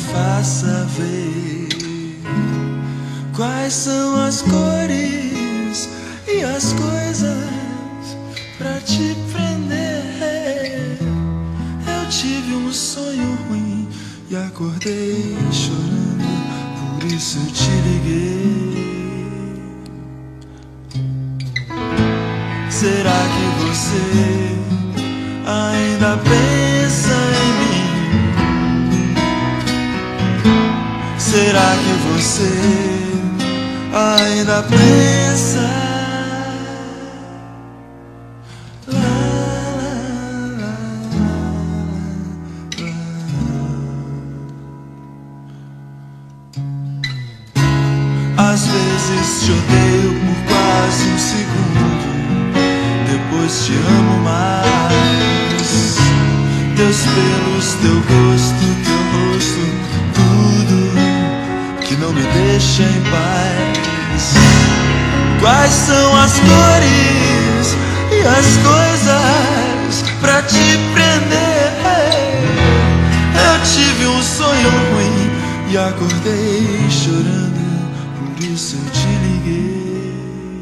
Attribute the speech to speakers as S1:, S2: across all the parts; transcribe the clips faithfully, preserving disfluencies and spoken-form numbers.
S1: faça ver quais são as cores e as coisas pra te prender. Eu tive um sonho ruim e acordei chorando, por isso eu te liguei. Será que você ainda pensa em mim? Será que você ainda pensa? Lá, lá, lá, lá. Às vezes te odeio por quase um segundo, depois te amo mais. Teus pelos, teu gosto, teu rosto, tudo que não me deixa em paz. Quais são as cores e as coisas pra te prender? Eu tive um sonho ruim e acordei chorando, por isso eu te liguei.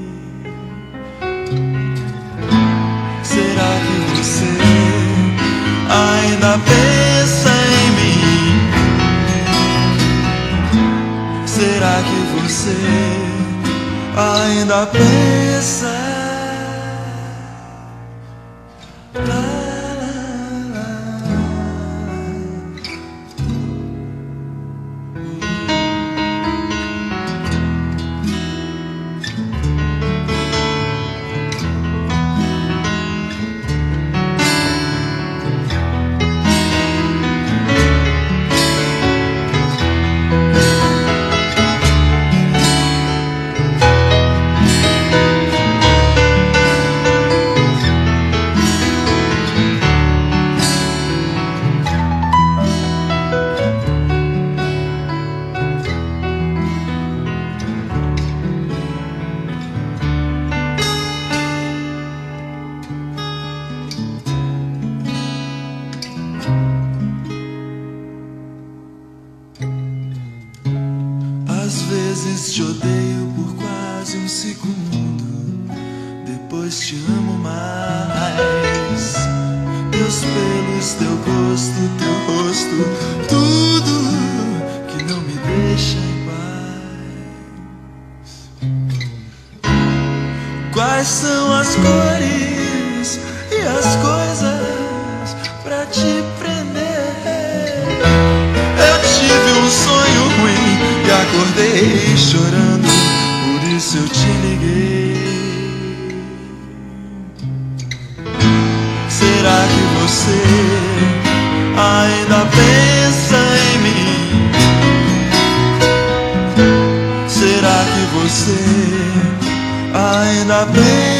S1: Será que você ainda pensa em mim? Será que você ainda pensa? Lá, lá, lá. Às vezes te odeio por quase um segundo, depois te amo mais. Teus pelos, teu gosto, teu rosto, tudo que não me deixa em paz. Quais são as cores e as coisas pra te prender? Eu tive um sonho ruim e acordei chorando, por isso eu te liguei. Será que você ainda pensa em mim? Será que você ainda pensa?